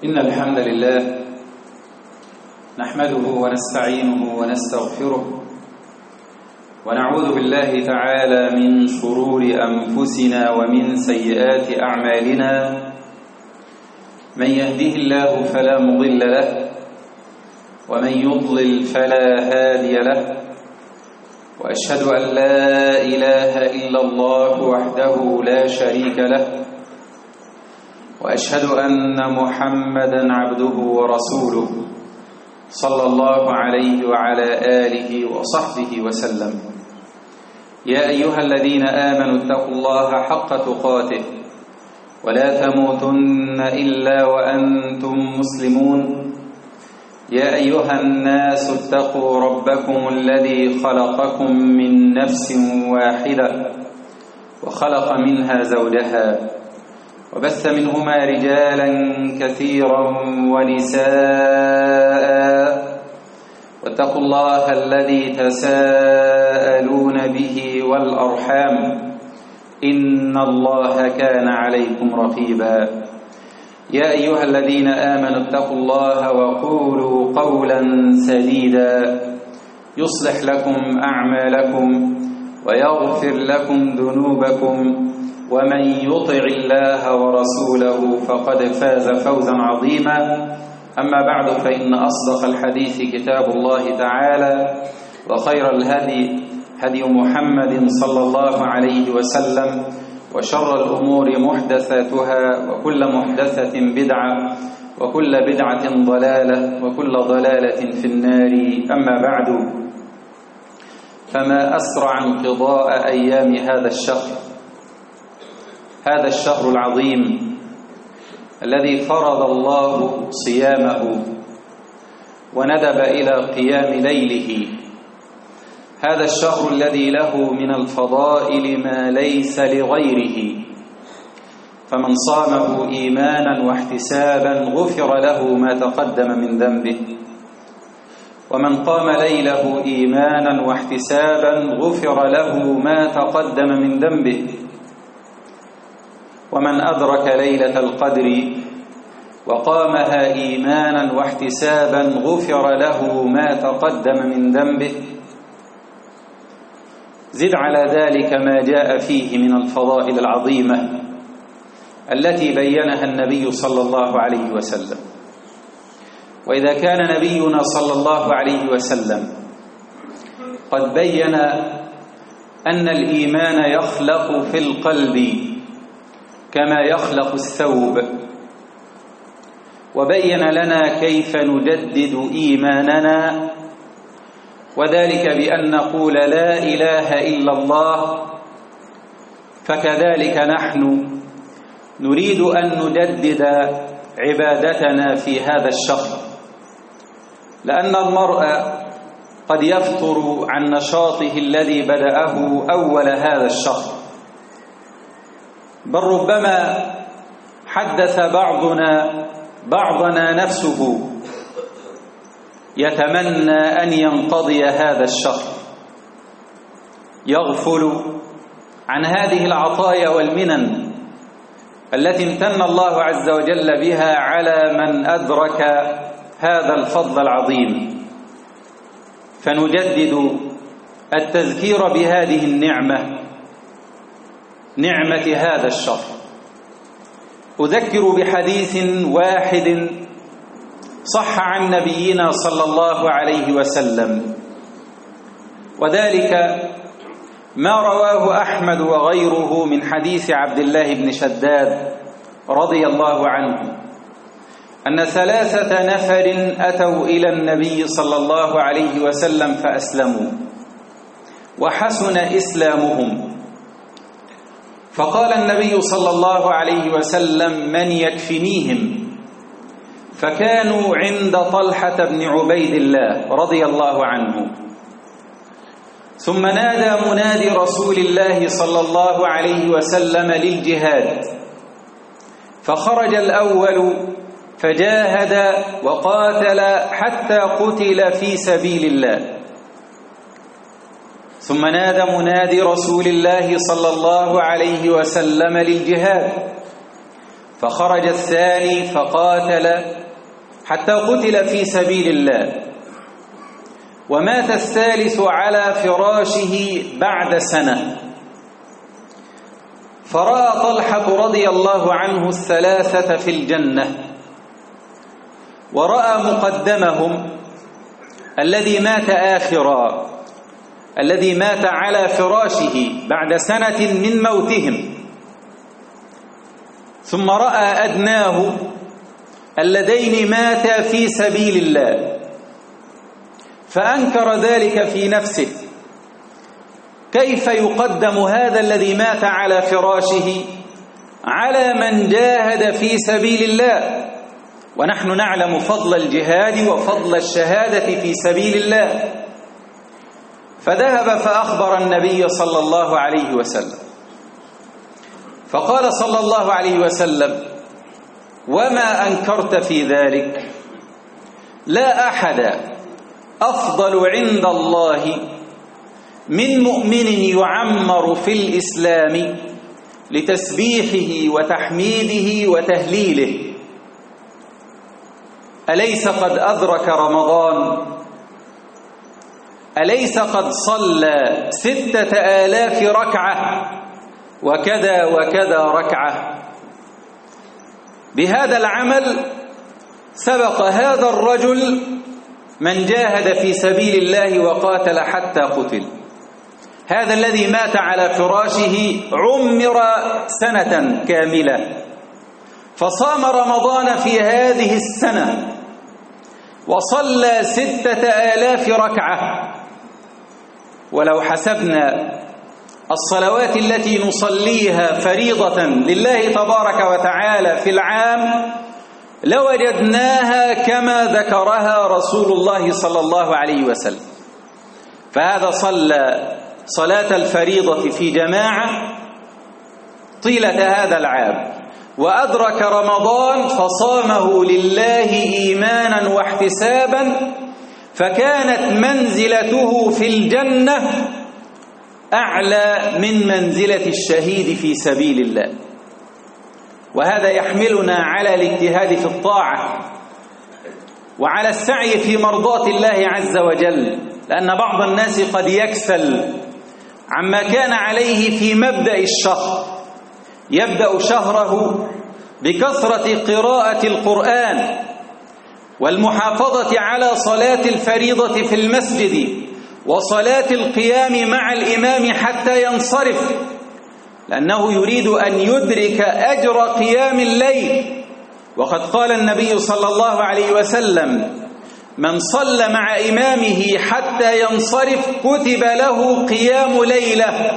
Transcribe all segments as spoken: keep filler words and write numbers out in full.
إن الحمد لله نحمده ونستعينه ونستغفره ونعوذ بالله تعالى من شرور أنفسنا ومن سيئات أعمالنا. من يهده الله فلا مضل له ومن يضلل فلا هادي له، وأشهد أن لا إله إلا الله وحده لا شريك له، وأشهد أن محمدًا عبده ورسوله صلى الله عليه وعلى آله وصحبه وسلم. يا أيها الذين آمنوا اتقوا الله حق تقاته ولا تموتن إلا وأنتم مسلمون. يا أيها الناس اتقوا ربكم الذي خلقكم من نفس واحدة وخلق منها زوجها وبث منهما رجالا كثيرا ونساء، واتقوا الله الذي تساءلون به والأرحام إن الله كان عليكم رقيبا. يا أيها الذين آمنوا اتقوا الله وقولوا قولا سديدا يصلح لكم أعمالكم ويغفر لكم ذنوبكم، ومن يطع الله ورسوله فقد فاز فوزا عظيما. أما بعد، فإن أصدق الحديث كتاب الله تعالى، وخير الهدي هدي محمد صلى الله عليه وسلم، وشر الأمور محدثاتها، وكل محدثة بدعة، وكل بدعة ضلالة، وكل ضلالة في النار. أما بعد، فما أسرع انقضاء أيام هذا الشهر هذا الشهر العظيم الذي فرض الله صيامه وندب إلى قيام ليله. هذا الشهر الذي له من الفضائل ما ليس لغيره، فمن صامه إيمانا واحتسابا غفر له ما تقدم من ذنبه، ومن قام ليله إيمانا واحتسابا غفر له ما تقدم من ذنبه، ومن أدرك ليلة القدر وقامها إيمانا واحتسابا غفر له ما تقدم من ذنبه. زد على ذلك ما جاء فيه من الفضائل العظيمة التي بينها النبي صلى الله عليه وسلم. وإذا كان نبينا صلى الله عليه وسلم قد بين أن الإيمان يخلق في القلب كما يخلق الثوب، وبين لنا كيف نجدد إيماننا، وذلك بأن نقول لا إله إلا الله، فكذلك نحن نريد أن نجدد عبادتنا في هذا الشهر، لأن المرء قد يفتر عن نشاطه الذي بدأه أول هذا الشهر، بل ربما حدث بعضنا بعضنا نفسه يتمنى أن ينقضي هذا الشهر، يغفل عن هذه العطايا والمنن التي امتن الله عز وجل بها على من أدرك هذا الفضل العظيم. فنجدد التذكير بهذه النعمة، نعمة هذا الشهر. أذكر بحديث واحد صح عن نبينا صلى الله عليه وسلم، وذلك ما رواه أحمد وغيره من حديث عبد الله بن شداد رضي الله عنه أن ثلاثة نفر أتوا إلى النبي صلى الله عليه وسلم فأسلموا وحسن إسلامهم، فقال النبي صلى الله عليه وسلم: من يكفنيهم؟ فكانوا عند طلحة بن عبيد الله رضي الله عنه. ثم نادى منادي رسول الله صلى الله عليه وسلم للجهاد، فخرج الأول فجاهد وقاتل حتى قتل في سبيل الله. ثم نادى منادي رسول الله صلى الله عليه وسلم للجهاد، فخرج الثاني فقاتل حتى قتل في سبيل الله، ومات الثالث على فراشه بعد سنة. فرأى طلحة رضي الله عنه الثلاثة في الجنة، ورأى مقدمهم الذي مات آخرا، الذي مات على فراشه بعد سنة من موتهم، ثم رأى أدناه اللذين ماتا في سبيل الله، فأنكر ذلك في نفسه، كيف يقدم هذا الذي مات على فراشه على من جاهد في سبيل الله، ونحن نعلم فضل الجهاد وفضل الشهادة في سبيل الله. فذهب فأخبر النبي صلى الله عليه وسلم، فقال صلى الله عليه وسلم: وما أنكرت في ذلك؟ لا أحد أفضل عند الله من مؤمن يعمر في الإسلام لتسبيحه وتحميده وتهليله. أليس قد أدرك رمضان؟ أليس قد صلى ستة آلاف ركعة وكذا وكذا ركعة؟ بهذا العمل سبق هذا الرجل من جاهد في سبيل الله وقاتل حتى قتل. هذا الذي مات على فراشه عمر سنة كاملة، فصام رمضان في هذه السنة وصلى ستة آلاف ركعة. ولو حسبنا الصلوات التي نصليها فريضة لله تبارك وتعالى في العام لوجدناها كما ذكرها رسول الله صلى الله عليه وسلم. فهذا صلى صلاة الفريضة في جماعة طيلة هذا العام، وأدرك رمضان فصامه لله إيمانا واحتسابا، فكانت منزلته في الجنة أعلى من منزلة الشهيد في سبيل الله. وهذا يحملنا على الاجتهاد في الطاعة وعلى السعي في مرضاة الله عز وجل، لأن بعض الناس قد يكسل عما كان عليه في مبدأ الشهر، يبدأ شهره بكثرة قراءة القرآن والمحافظة على صلاة الفريضة في المسجد وصلاة القيام مع الإمام حتى ينصرف، لأنه يريد أن يدرك أجر قيام الليل. وقد قال النبي صلى الله عليه وسلم: من صلى مع إمامه حتى ينصرف كتب له قيام ليلة.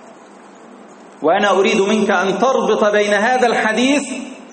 وأنا أريد منك أن تربط بين هذا الحديث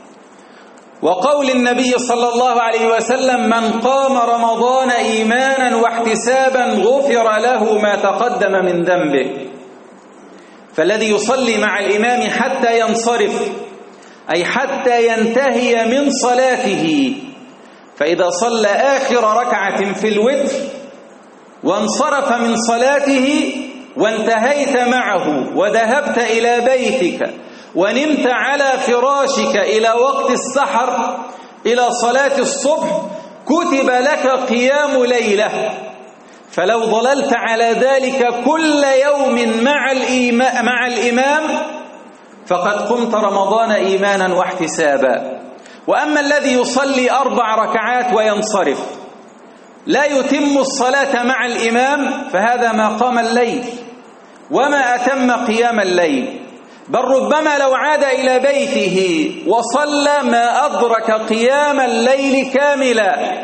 وقول النبي صلى الله عليه وسلم: من قام رمضان إيمانا واحتسابا غفر له ما تقدم من ذنبه. فالذي يصلي مع الإمام حتى ينصرف أي حتى ينتهي من صلاته، فإذا صلى آخر ركعة في الوتر وانصرف من صلاته وانتهيت معه وذهبت إلى بيتك ونمت على فراشك إلى وقت السحر إلى صلاة الصبح كتب لك قيام ليلة. فلو ضللت على ذلك كل يوم مع الإمام, مع الإمام فقد قمت رمضان إيمانا واحتسابا. وأما الذي يصلي أربع ركعات وينصرف لا يتم الصلاة مع الإمام فهذا ما قام الليل وما أتم قيام الليل، بل ربما لو عاد إلى بيته وصلى ما أدرك قيام الليل كاملا.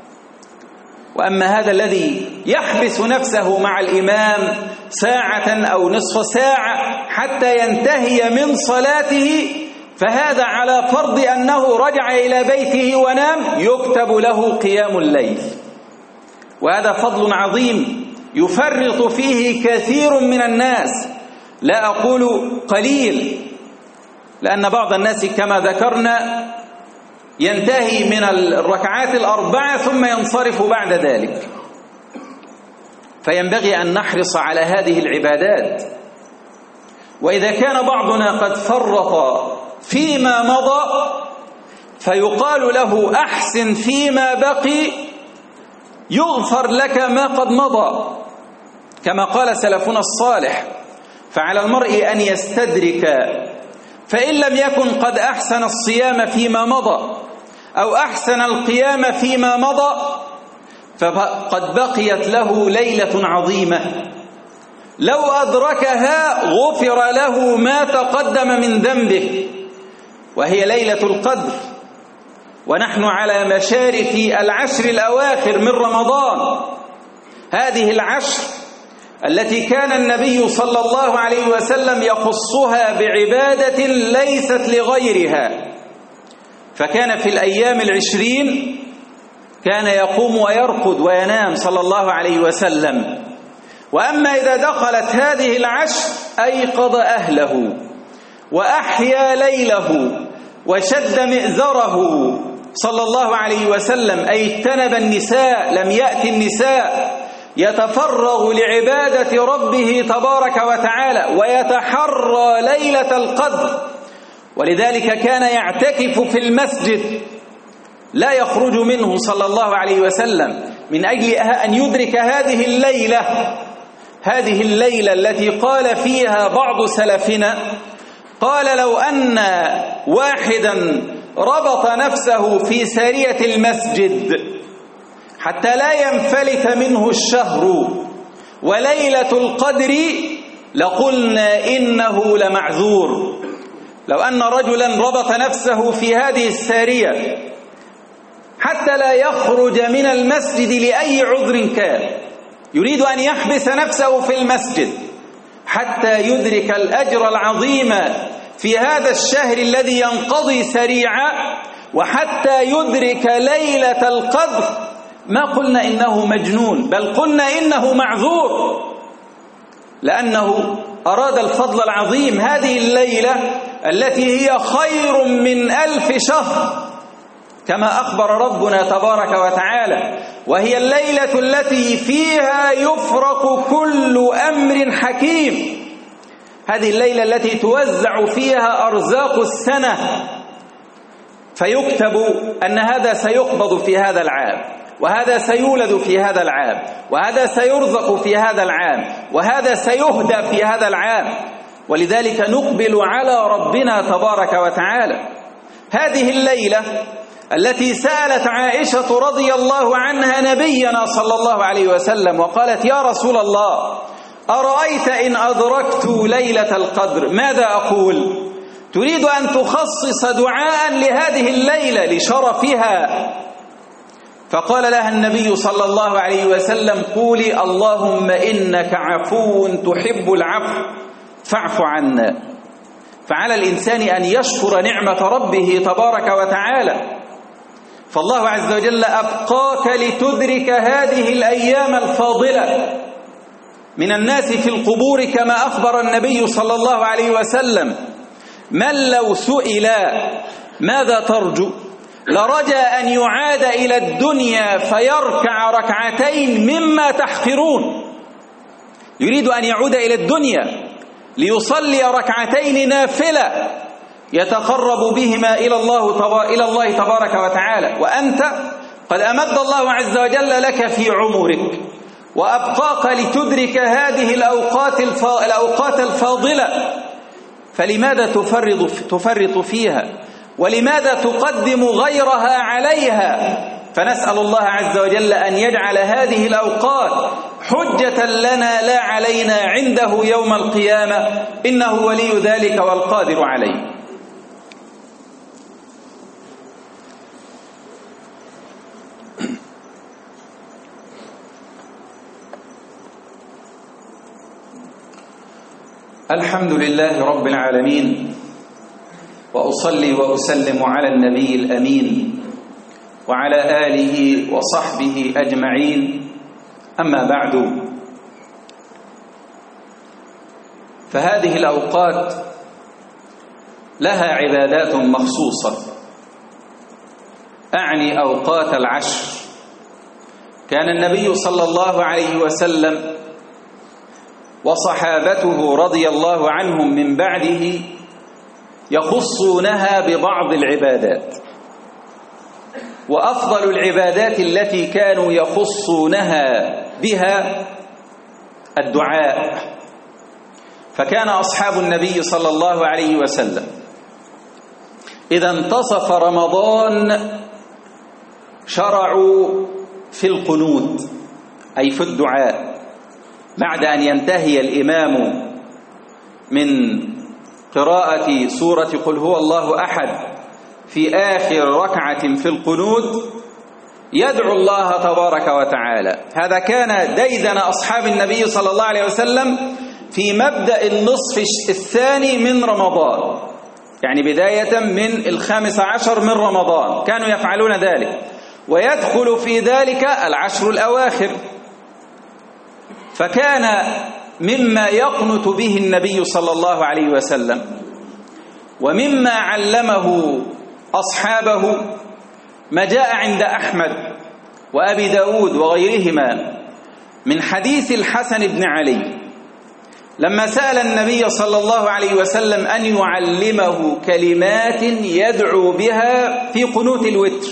وأما هذا الذي يحبس نفسه مع الإمام ساعة أو نصف ساعة حتى ينتهي من صلاته فهذا على فرض أنه رجع إلى بيته ونام يكتب له قيام الليل. وهذا فضل عظيم يفرط فيه كثير من الناس، لا أقول قليل، لأن بعض الناس كما ذكرنا ينتهي من الركعات الأربعة ثم ينصرف بعد ذلك. فينبغي أن نحرص على هذه العبادات. وإذا كان بعضنا قد فرط فيما مضى فيقال له أحسن فيما بقي يغفر لك ما قد مضى، كما قال سلفنا الصالح: فعلى المرء أن يستدرك، فإن لم يكن قد أحسن الصيام فيما مضى أو أحسن القيام فيما مضى فقد بقيت له ليلة عظيمة لو أدركها غفر له ما تقدم من ذنبه، وهي ليلة القدر. ونحن على مشارف العشر الأواخر من رمضان، هذه العشر التي كان النبي صلى الله عليه وسلم يخصها بعبادة ليست لغيرها، فكان في الأيام العشرين كان يقوم ويرقد وينام صلى الله عليه وسلم. وأما إذا دخلت هذه العشر أيقظ أهله وأحيا ليله وشد مئزره صلى الله عليه وسلم، أي اجتنب النساء، لم يأتي النساء، يتفرغ لعبادة ربه تبارك وتعالى ويتحرى ليلة القدر. ولذلك كان يعتكف في المسجد لا يخرج منه صلى الله عليه وسلم من أجل أن يدرك هذه الليلة، هذه الليلة التي قال فيها بعض سلفنا، قال: لو أن واحدا ربط نفسه في سارية المسجد حتى لا ينفلت منه الشهر وليلة القدر لقلنا إنه لمعذور. لو أن رجلا ربط نفسه في هذه السارية حتى لا يخرج من المسجد لأي عذر كان، يريد أن يحبس نفسه في المسجد حتى يدرك الأجر العظيم في هذا الشهر الذي ينقضي سريعا، وحتى يدرك ليلة القدر، ما قلنا إنه مجنون، بل قلنا إنه معذور، لأنه أراد الفضل العظيم. هذه الليلة التي هي خير من ألف شهر كما أخبر ربنا تبارك وتعالى، وهي الليلة التي فيها يفرق كل أمر حكيم، هذه الليلة التي توزع فيها أرزاق السنة، فيكتب أن هذا سيقبض في هذا العام، وهذا سيولد في هذا العام، وهذا سيرزق في هذا العام، وهذا سيهدى في هذا العام. ولذلك نقبل على ربنا تبارك وتعالى. هذه الليلة التي سألت عائشة رضي الله عنها نبينا صلى الله عليه وسلم وقالت: يا رسول الله، أرأيت إن أدركت ليلة القدر ماذا أقول؟ تريد أن تخصص دعاء لهذه الليلة لشرفها، فقال لها النبي صلى الله عليه وسلم: قولي اللهم إنك عفو تحب العفو فاعف عنا. فعلى الإنسان أن يشكر نعمة ربه تبارك وتعالى، فالله عز وجل أبقاك لتدرك هذه الأيام الفاضلة. من الناس في القبور كما أخبر النبي صلى الله عليه وسلم: من لو سئل ماذا ترجو لرجى أن يعاد إلى الدنيا فيركع ركعتين مما تحقرون، يريد أن يعود إلى الدنيا ليصلي ركعتين نافلة يتقرب بهما إلى الله إلى الله تبارك وتعالى، وأنت قد أمد الله عز وجل لك في عمرك وأبقاك لتدرك هذه الأوقات الأوقات الفاضلة، فلماذا تفرط تفرط فيها؟ ولماذا تقدم غيرها عليها؟ فنسأل الله عز وجل أن يجعل هذه الأوقات حجة لنا لا علينا عنده يوم القيامة، إنه ولي ذلك والقادر عليه. الحمد لله رب العالمين، وأصلي وأسلم على النبي الأمين وعلى آله وصحبه أجمعين، أما بعد، فهذه الأوقات لها عبادات مخصوصة، أعني أوقات العشر. كان النبي صلى الله عليه وسلم وصحابته رضي الله عنهم من بعده يخصونها ببعض العبادات، وأفضل العبادات التي كانوا يخصونها بها الدعاء. فكان أصحاب النبي صلى الله عليه وسلم إذا انتصف رمضان شرعوا في القنوت، أي في الدعاء، بعد أن ينتهي الإمام من قراءة سورة قل هو الله أحد في آخر ركعة في القنوت يدعو الله تبارك وتعالى. هذا كان ديدن أصحاب النبي صلى الله عليه وسلم في مبدأ النصف الثاني من رمضان، يعني بداية من الخامس عشر من رمضان كانوا يفعلون ذلك، ويدخل في ذلك العشر الأواخر. فكان مما يقنت به النبي صلى الله عليه وسلم ومما علمه أصحابه ما جاء عند أحمد وأبي داود وغيرهما من حديث الحسن بن علي لما سأل النبي صلى الله عليه وسلم أن يعلمه كلمات يدعو بها في قنوت الوتر،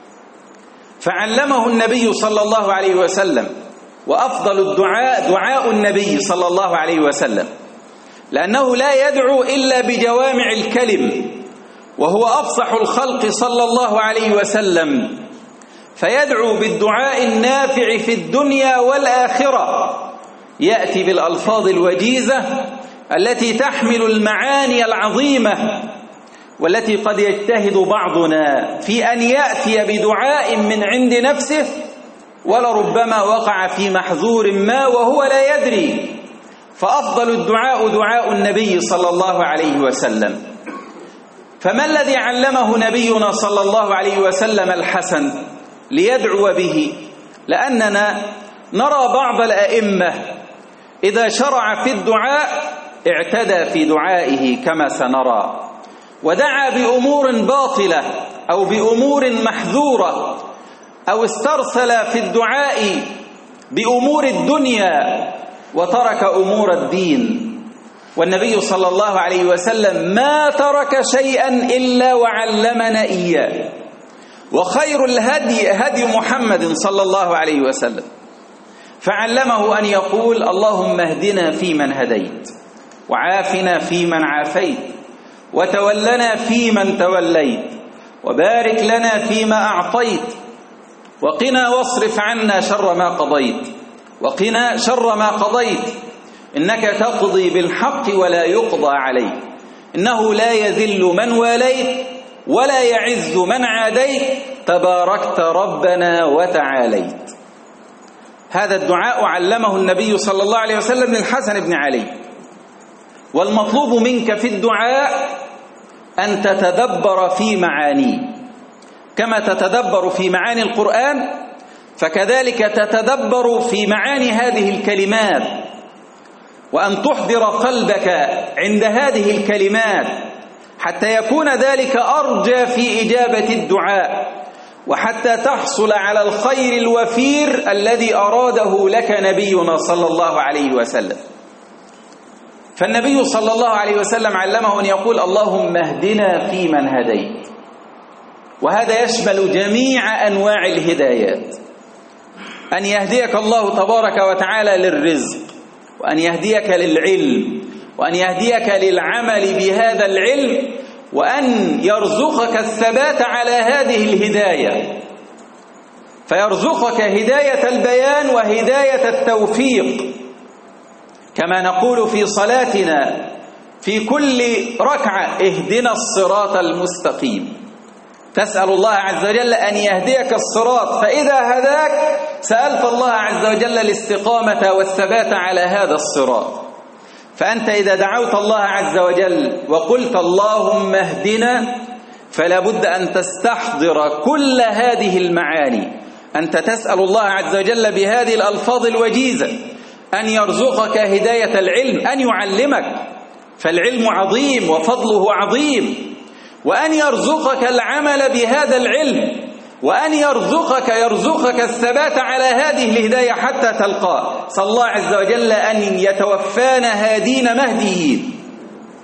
فعلمه النبي صلى الله عليه وسلم. وأفضل الدعاء دعاء النبي صلى الله عليه وسلم، لأنه لا يدعو إلا بجوامع الكلم، وهو أفصح الخلق صلى الله عليه وسلم، فيدعو بالدعاء النافع في الدنيا والآخرة، يأتي بالألفاظ الوجيزة التي تحمل المعاني العظيمة، والتي قد يجتهد بعضنا في أن يأتي بدعاء من عند نفسه ولربما وقع في محذور ما وهو لا يدري. فأفضل الدعاء دعاء النبي صلى الله عليه وسلم. فما الذي علمه نبينا صلى الله عليه وسلم الحسن ليدعو به؟ لأننا نرى بعض الأئمة إذا شرع في الدعاء اعتدى في دعائه كما سنرى، ودعا بأمور باطلة أو بأمور محذورة، أو استرسل في الدعاء بأمور الدنيا وترك أمور الدين. والنبي صلى الله عليه وسلم ما ترك شيئا إلا وعلمنا إياه، وخير الهدي هدي محمد صلى الله عليه وسلم، فعلمه أن يقول اللهم اهدنا فيمن هديت، وعافنا فيمن عافيت، وتولنا فيمن توليت، وبارك لنا فيما أعطيت، وقنا واصرف عنا شر ما قضيت، وقنا شر ما قضيت، إنك تقضي بالحق ولا يقضى عليك، إنه لا يذل من واليت ولا يعز من عاديت، تباركت ربنا وتعاليت. هذا الدعاء علمه النبي صلى الله عليه وسلم للحسن بن علي. والمطلوب منك في الدعاء أن تتدبر في معانيه، كما تتدبر في معاني القرآن فكذلك تتدبر في معاني هذه الكلمات، وأن تحضر قلبك عند هذه الكلمات حتى يكون ذلك أرجى في إجابة الدعاء، وحتى تحصل على الخير الوفير الذي أراده لك نبينا صلى الله عليه وسلم. فالنبي صلى الله عليه وسلم علمه أن يقول اللهم اهدنا فيمن هديت، وهذا يشمل جميع أنواع الهدايات، أن يهديك الله تبارك وتعالى للرزق، وأن يهديك للعلم، وأن يهديك للعمل بهذا العلم، وأن يرزقك الثبات على هذه الهداية، فيرزقك هداية البيان وهداية التوفيق، كما نقول في صلاتنا في كل ركعة اهدنا الصراط المستقيم. تسأل الله عز وجل أن يهديك الصراط، فإذا هداك سألت الله عز وجل الاستقامة والثبات على هذا الصراط. فأنت إذا دعوت الله عز وجل وقلت اللهم اهدنا فلا بد أن تستحضر كل هذه المعاني. أنت تسأل الله عز وجل بهذه الألفاظ الوجيزة أن يرزقك هداية العلم، أن يعلمك، فالعلم عظيم وفضله عظيم، وأن يرزقك العمل بهذا العلم، وأن يرزقك يرزقك الثبات على هذه الهداية حتى تلقاه. صلى الله عز وجل أن يتوفانا هادين مهديين.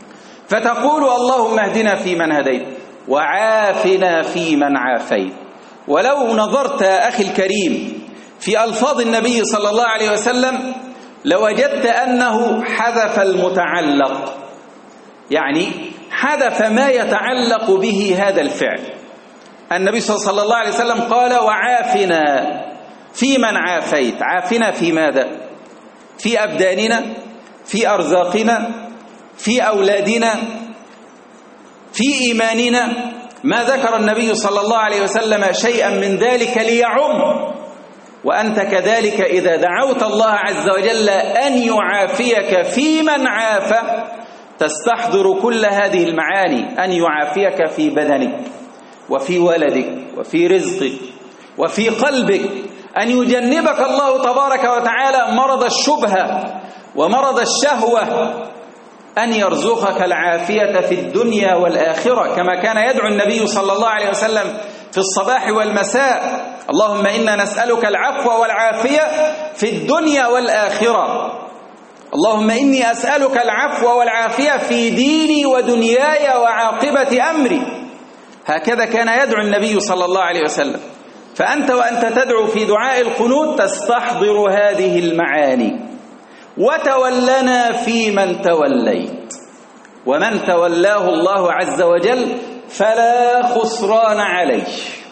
فتقول اللهم اهدنا فيمن هديت وعافنا فيمن عافيت. ولو نظرت أخي الكريم في ألفاظ النبي صلى الله عليه وسلم لوجدت أنه حذف المتعلق، يعني حذف ما يتعلق به هذا الفعل. النبي صلى الله عليه وسلم قال وعافنا فيمن عافيت. عافنا في ماذا؟ في أبداننا، في أرزاقنا، في أولادنا، في إيماننا. ما ذكر النبي صلى الله عليه وسلم شيئا من ذلك ليعم. وأنت كذلك إذا دعوت الله عز وجل أن يعافيك فيمن عافى تستحضر كل هذه المعاني، أن يعافيك في بدنك وفي ولدك وفي رزقك وفي قلبك، أن يجنبك الله تبارك وتعالى مرض الشبهة ومرض الشهوة، أن يرزقك العافية في الدنيا والآخرة، كما كان يدعو النبي صلى الله عليه وسلم في الصباح والمساء: اللهم إنا نسألك العفو والعافية في الدنيا والآخرة. اللهم إني أسألك العفو والعافية في ديني ودنياي وعاقبة أمري. هكذا كان يدعو النبي صلى الله عليه وسلم. فأنت وأنت تدعو في دعاء القنوت تستحضر هذه المعاني. وتولنا فيمن توليت، ومن تولاه الله عز وجل فلا خسران عليه،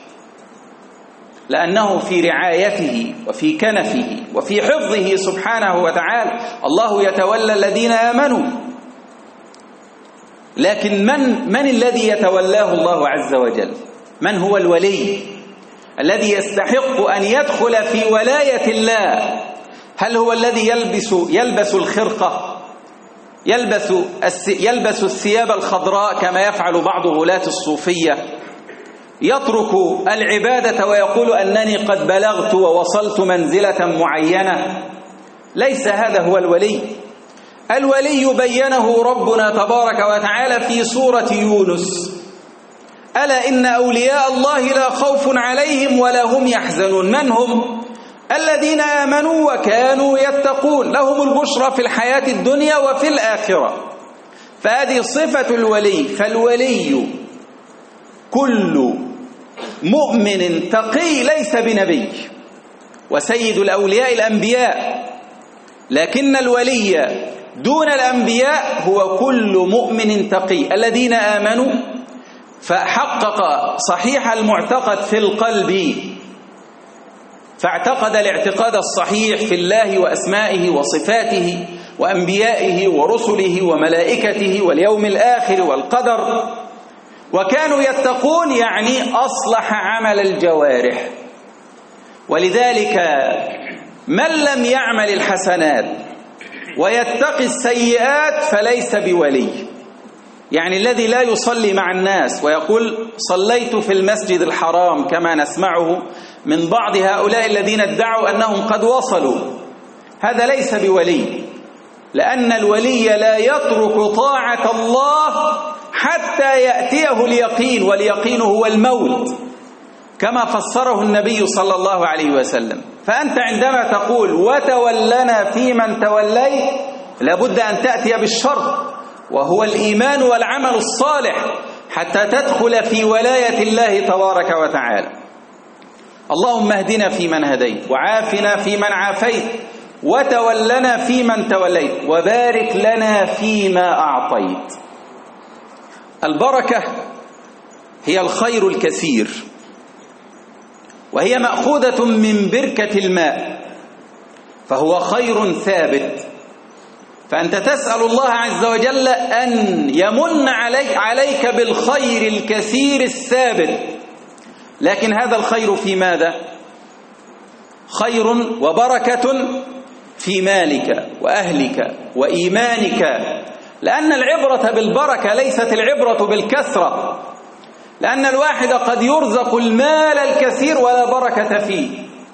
لأنه في رعايته وفي كنفه وفي حفظه سبحانه وتعالى. الله يتولى الذين آمنوا، لكن من من الذي يتولاه الله عز وجل؟ من هو الولي الذي يستحق أن يدخل في ولاية الله؟ هل هو الذي يلبس يلبس الخرقة، يلبس يلبس الثياب الخضراء كما يفعل بعض غلاة الصوفية، يترك العبادة ويقول أنني قد بلغت ووصلت منزلة معينة؟ ليس هذا هو الولي. الولي بينه ربنا تبارك وتعالى في سورة يونس: ألا إن أولياء الله لا خوف عليهم ولا هم يحزنون. من هم؟ الذين آمنوا وكانوا يتقون، لهم البشرى في الحياة الدنيا وفي الآخرة. فهذه صفة الولي. فالولي كل مؤمن تقي ليس بنبي، وسيد الأولياء الأنبياء، لكن الولي دون الأنبياء هو كل مؤمن تقي. الذين آمنوا فحقق صحيح المعتقد في القلب، فاعتقد الاعتقاد الصحيح في الله وأسمائه وصفاته وأنبيائه ورسله وملائكته واليوم الآخر والقدر. وكانوا يتقون يعني أصلح عمل الجوارح. ولذلك من لم يعمل الحسنات ويتقي السيئات فليس بولي. يعني الذي لا يصلي مع الناس ويقول صليت في المسجد الحرام كما نسمعه من بعض هؤلاء الذين ادعوا أنهم قد وصلوا، هذا ليس بولي، لأن الولي لا يترك طاعة الله حتى يأتيه اليقين، واليقين هو الموت كما فسره النبي صلى الله عليه وسلم. فأنت عندما تقول وتولنا فيمن توليت لابد أن تأتي بالشرط، وهو الإيمان والعمل الصالح حتى تدخل في ولاية الله تبارك وتعالى. اللهم اهدنا فيمن هديت وعافنا فيمن عافيت وتولنا فيمن توليت وبارك لنا فيما أعطيت. البركة هي الخير الكثير، وهي مأخوذة من بركة الماء، فهو خير ثابت. فأنت تسأل الله عز وجل أن يمن عليك, عليك بالخير الكثير الثابت. لكن هذا الخير في ماذا؟ خير وبركة في مالك وأهلك وإيمانك، لأن العبرة بالبركة ليست العبرة بالكثرة، لأن الواحد قد يرزق المال الكثير ولا بركة فيه،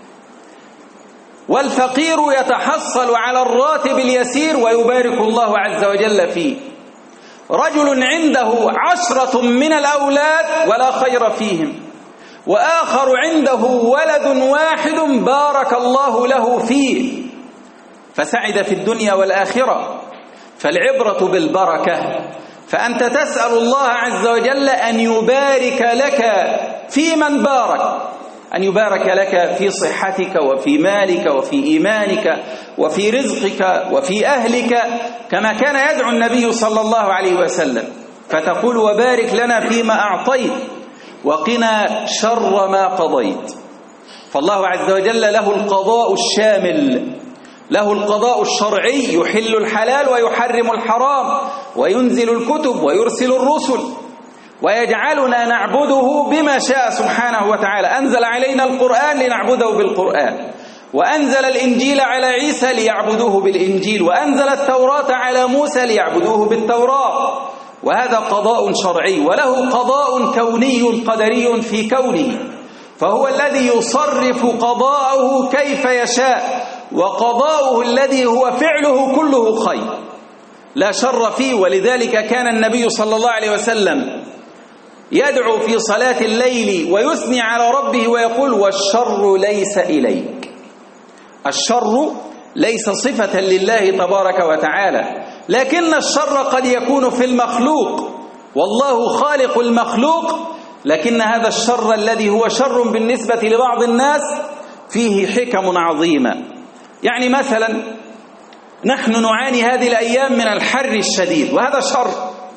والفقير يتحصل على الراتب اليسير ويبارك الله عز وجل فيه. رجل عنده عشرة من الأولاد ولا خير فيهم، وآخر عنده ولد واحد بارك الله له فيه فسعد في الدنيا والآخرة. فالعبرة بالبركة فأنت تسأل الله عز وجل أن يبارك لك في من بارك، أن يبارك لك في صحتك وفي مالك وفي إيمانك وفي رزقك وفي أهلك، كما كان يدعو النبي صلى الله عليه وسلم، فتقول وبارك لنا فيما أعطيت وقنا شر ما قضيت. فالله عز وجل له القضاء الشامل، له القضاء الشرعي، يحل الحلال ويحرم الحرام وينزل الكتب ويرسل الرسل ويجعلنا نعبده بما شاء سبحانه وتعالى. أنزل علينا القرآن لنعبده بالقرآن، وأنزل الإنجيل على عيسى ليعبدوه بالإنجيل، وأنزل التوراة على موسى ليعبدوه بالتوراة. وهذا قضاء شرعي، وله قضاء كوني قدري في كونه، فهو الذي يصرف قضاءه كيف يشاء، وقضاؤه الذي هو فعله كله خير لا شر فيه. ولذلك كان النبي صلى الله عليه وسلم يدعو في صلاة الليل ويثني على ربه ويقول والشر ليس إليك. الشر ليس صفة لله تبارك وتعالى، لكن الشر قد يكون في المخلوق، والله خالق المخلوق، لكن هذا الشر الذي هو شر بالنسبة لبعض الناس فيه حكم عظيمة. يعني مثلا نحن نعاني هذه الأيام من الحر الشديد، وهذا شر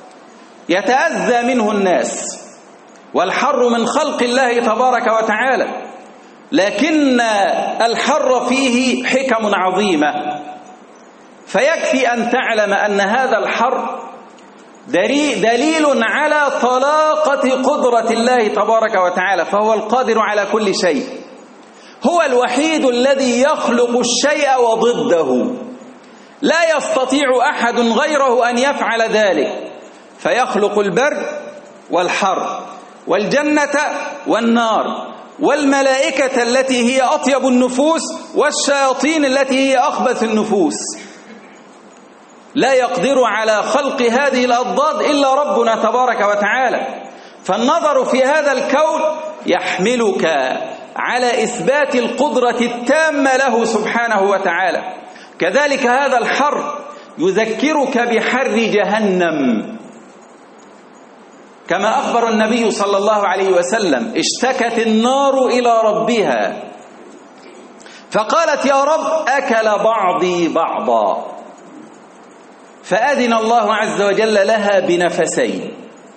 يتأذى منه الناس، والحر من خلق الله تبارك وتعالى، لكن الحر فيه حكم عظيمة. فيكفي أن تعلم أن هذا الحر دليل على طلاقة قدرة الله تبارك وتعالى، فهو القادر على كل شيء، هو الوحيد الذي يخلق الشيء وضده، لا يستطيع أحد غيره أن يفعل ذلك، فيخلق البرد والحر والجنة والنار والملائكة التي هي أطيب النفوس والشياطين التي هي أخبث النفوس. لا يقدر على خلق هذه الأضداد إلا ربنا تبارك وتعالى. فالنظر في هذا الكون يحملك على إثبات القدرة التامة له سبحانه وتعالى. كذلك هذا الحر يذكرك بحر جهنم، كما أخبر النبي صلى الله عليه وسلم اشتكت النار إلى ربها فقالت يا رب أكل بعضي بعضا، فأذن الله عز وجل لها بنفسين،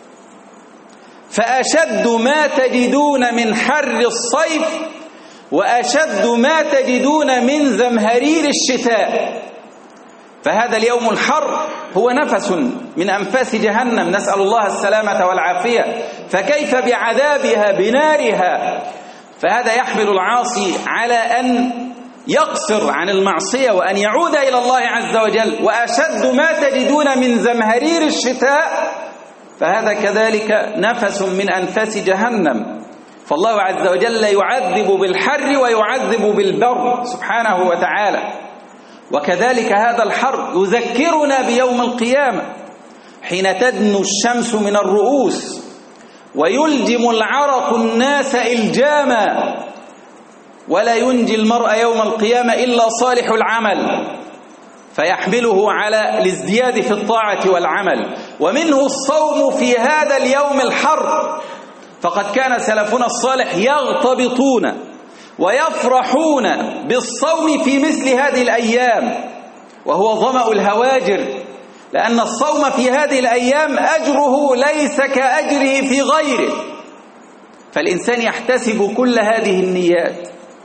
فأشد ما تجدون من حر الصيف وأشد ما تجدون من زمهرير الشتاء. فهذا اليوم الحر هو نفس من أنفاس جهنم، نسأل الله السلامة والعافية، فكيف بعذابها بنارها؟ فهذا يحمل العاصي على أن يقصر عن المعصية وأن يعود إلى الله عز وجل. وأشد ما تجدون من زمهرير الشتاء، فهذا كذلك نفس من أنفاس جهنم. فالله عز وجل يعذب بالحر ويعذب بالبرد سبحانه وتعالى. وكذلك هذا الحر يذكرنا بيوم القيامة حين تدنو الشمس من الرؤوس ويلجم العرق الناس إلجاما، ولا ينجي المرء يوم القيامة إلا صالح العمل، فيحمله على الازدياد في الطاعة والعمل. ومنه الصوم في هذا اليوم الحر، فقد كان سلفنا الصالح يغتبطون ويفرحون بالصوم في مثل هذه الأيام، وهو ظمأ الهواجر، لأن الصوم في هذه الأيام أجره ليس كأجره في غيره، فالإنسان يحتسب كل هذه النيات.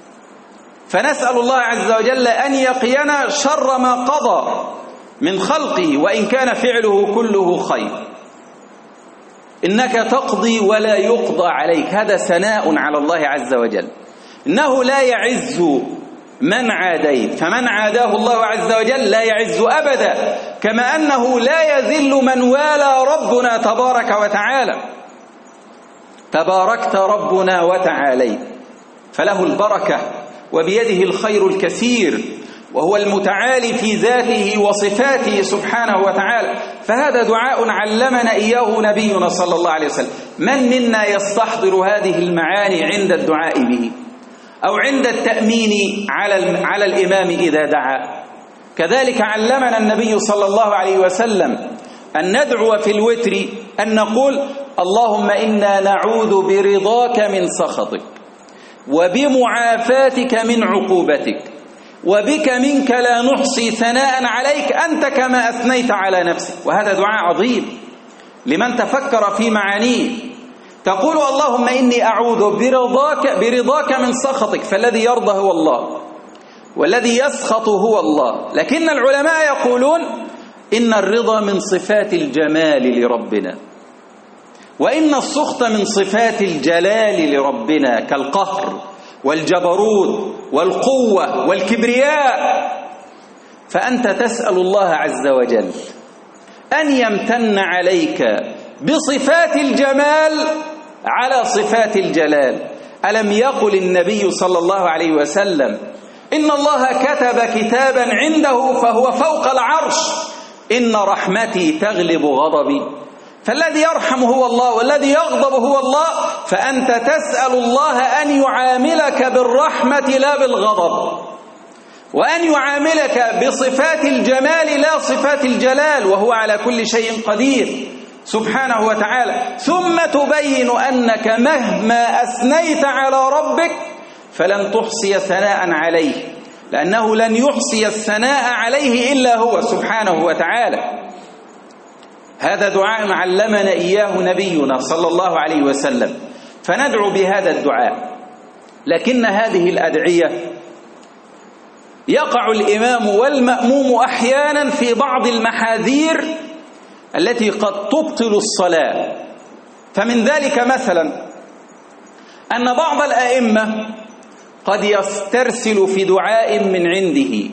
فنسأل الله عز وجل أن يقينا شر ما قضى من خلقه، وإن كان فعله كله خير. إنك تقضي ولا يقضى عليك، هذا ثناء على الله عز وجل. إنه لا يعز من عاديت، فمن عاداه الله عز وجل لا يعز أبدا، كما أنه لا يذل من والى ربنا تبارك وتعالى. تباركت ربنا وتعاليت، فله البركة وبيده الخير الكثير، وهو المتعالي في ذاته وصفاته سبحانه وتعالى. فهذا دعاء علمنا إياه نبينا صلى الله عليه وسلم. من منا يستحضر هذه المعاني عند الدعاء به أو عند التأمين على على الإمام إذا دعا؟ كذلك علمنا النبي صلى الله عليه وسلم أن ندعو في الوتر أن نقول اللهم إنا نعوذ برضاك من سخطك وبمعافاتك من عقوبتك وبك منك لا نحصي ثناء عليك أنت كما أثنيت على نفسك. وهذا دعاء عظيم لمن تفكر في معانيه. تقول اللهم إني أعوذ برضاك, برضاك من سخطك، فالذي يرضى هو الله والذي يسخط هو الله. لكن العلماء يقولون إن الرضا من صفات الجمال لربنا، وإن السخط من صفات الجلال لربنا كالقهر والجبروت والقوة والكبرياء. فأنت تسأل الله عز وجل أن يمتن عليك بصفات الجمال على صفات الجلال. ألم يقل النبي صلى الله عليه وسلم إن الله كتب كتابا عنده فهو فوق العرش إن رحمتي تغلب غضبي؟ فالذي يرحم هو الله والذي يغضب هو الله. فأنت تسأل الله أن يعاملك بالرحمة لا بالغضب، وأن يعاملك بصفات الجمال لا صفات الجلال، وهو على كل شيء قدير سبحانه وتعالى. ثم تبين أنك مهما أثنيت على ربك فلن تحصي ثناء عليه، لأنه لن يحصي الثناء عليه إلا هو سبحانه وتعالى. هذا دعاء علمنا إياه نبينا صلى الله عليه وسلم، فندعو بهذا الدعاء. لكن هذه الأدعية يقع الإمام والمأموم أحيانا في بعض المحاذير التي قد تبطل الصلاة. فمن ذلك مثلا أن بعض الأئمة قد يسترسل في دعاء من عنده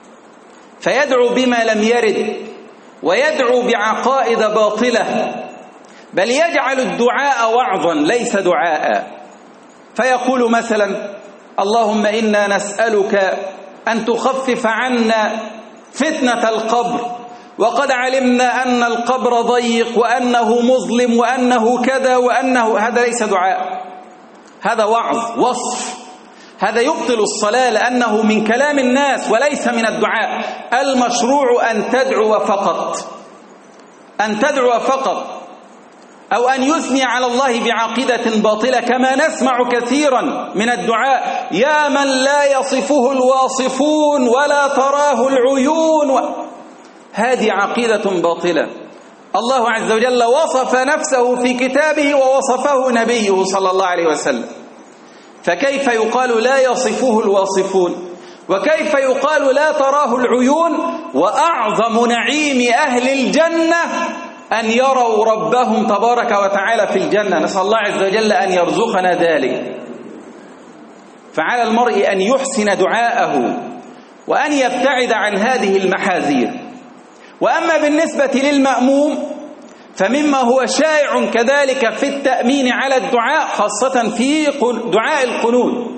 فيدعو بما لم يرد، ويدعو بعقائد باطلة، بل يجعل الدعاء وعظا ليس دعاء. فيقول مثلا اللهم إنا نسألك أن تخفف عنا فتنة القبر، وقد علمنا أن القبر ضيق وأنه مظلم وأنه كذا وأنه. هذا ليس دعاء، هذا وعظ وصف، هذا يبطل الصلاة لأنه من كلام الناس وليس من الدعاء. المشروع أن تدعو فقط، أن تدعو فقط، أو أن يثني على الله بعقيدة باطلة كما نسمع كثيرا من الدعاء: يا من لا يصفه الواصفون ولا تراه العيون و... هذه عقيدة باطلة. الله عز وجل وصف نفسه في كتابه ووصفه نبيه صلى الله عليه وسلم، فكيف يقال لا يصفه الواصفون؟ وكيف يقال لا تراه العيون؟ وأعظم نعيم أهل الجنة أن يروا ربهم تبارك وتعالى في الجنة. نسأل الله عز وجل أن يرزقنا ذلك. فعلى المرء أن يحسن دعاءه وأن يبتعد عن هذه المحاذير. وأما بالنسبة للمأموم فمما هو شائع كذلك في التأمين على الدعاء، خاصة في دعاء القنوت،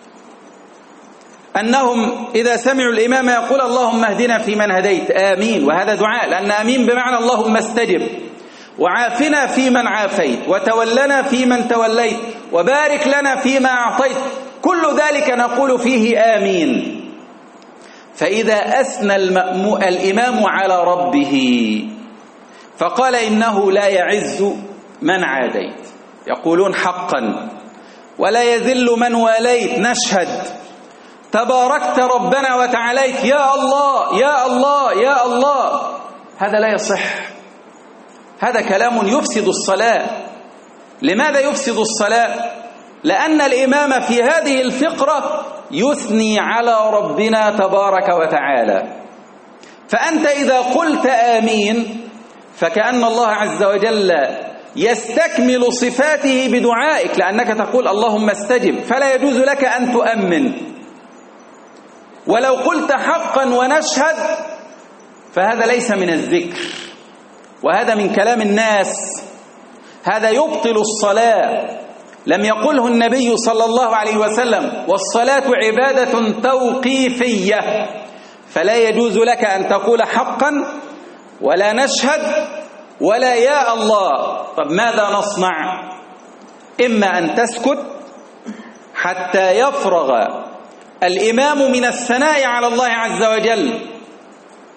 أنهم إذا سمعوا الإمام يقول اللهم اهدنا فيمن هديت آمين، وهذا دعاء، لأن آمين بمعنى اللهم استجب، وعافنا فيمن عافيت، وتولنا فيمن توليت، وبارك لنا فيما أعطيت، كل ذلك نقول فيه آمين. فإذا أثنى الإمام على ربه فقال إنه لا يعز من عاديت، يقولون حقا، ولا يذل من واليت، نشهد تباركت ربنا وتعاليت، يا الله يا الله يا الله. هذا لا يصح، هذا كلام يفسد الصلاة. لماذا يفسد الصلاة؟ لأن الإمام في هذه الفقرة يثني على ربنا تبارك وتعالى. فأنت إذا قلت آمين فكأن الله عز وجل يستكمل صفاته بدعائك، لأنك تقول اللهم استجب، فلا يجوز لك أن تؤمن. ولو قلت حقا ونشهد فهذا ليس من الذكر، وهذا من كلام الناس، هذا يبطل الصلاة. لم يقله النبي صلى الله عليه وسلم والصلاة عبادة توقيفية، فلا يجوز لك أن تقول حقا ولا نشهد ولا يا الله. طب ماذا نصنع؟ إما أن تسكت حتى يفرغ الإمام من الثناء على الله عز وجل،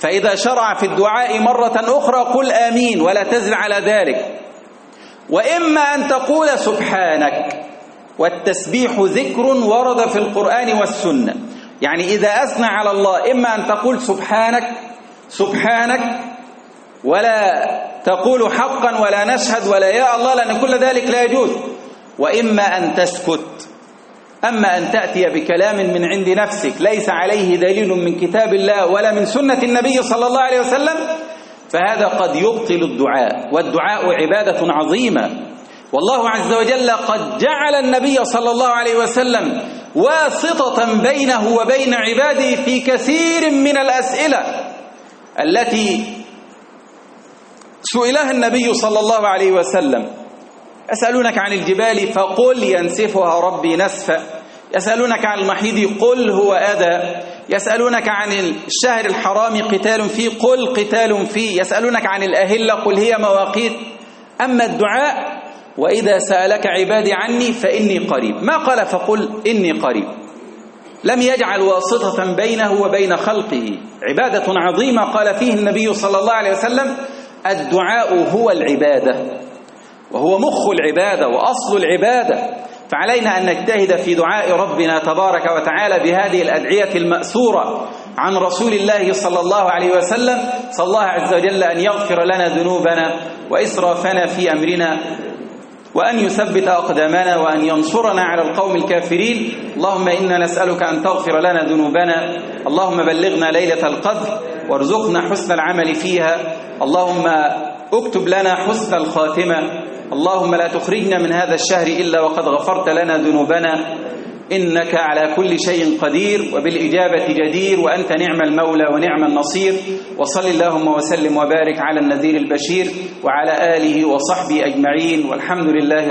فإذا شرع في الدعاء مرة أخرى قل آمين ولا تزل على ذلك. وإما أن تقول سبحانك، والتسبيح ذكر ورد في القرآن والسنة، يعني إذا أثنى على الله إما أن تقول سبحانك سبحانك ولا تقول حقا ولا نشهد ولا يا الله، لأن كل ذلك لا يجوز، وإما أن تسكت. أما أن تأتي بكلام من عند نفسك ليس عليه دليل من كتاب الله ولا من سنة النبي صلى الله عليه وسلم فهذا قد يبطل الدعاء، والدعاء عبادة عظيمة، والله عز وجل قد جعل النبي صلى الله عليه وسلم واسطة بينه وبين عباده في كثير من الأسئلة التي سئلها النبي صلى الله عليه وسلم. يسألونك عن الجبال فقل ينسفها ربي نسفا، يسألونك عن المحيض قل هو أذى، يسألونك عن الشهر الحرام قتال فيه قل قتال فيه، يسألونك عن الأهلة قل هي مواقيت. أما الدعاء وإذا سألك عبادي عني فإني قريب، ما قال فقل إني قريب، لم يجعل واسطة بينه وبين خلقه. عبادة عظيمة قال فيه النبي صلى الله عليه وسلم الدعاء هو العبادة، وهو مخ العبادة وأصل العبادة، فعلينا أن نجتهد في دعاء ربنا تبارك وتعالى بهذه الأدعية المأثورة عن رسول الله صلى الله عليه وسلم. صلى الله عز وجل أن يغفر لنا ذنوبنا وإسرافنا في أمرنا، وأن يثبت أقدامنا، وأن ينصرنا على القوم الكافرين. اللهم إنا نسألك أن تغفر لنا ذنوبنا، اللهم بلغنا ليلة القدر وارزقنا حسن العمل فيها، اللهم اكتب لنا حسن الخاتمة، اللهم لا تخرجنا من هذا الشهر إلا وقد غفرت لنا ذنوبنا، إنك على كل شيء قدير وبالإجابة جدير، وأنت نعم المولى ونعم النصير. وصل اللهم وسلم وبارك على النذير البشير وعلى آله وصحبه أجمعين، والحمد لله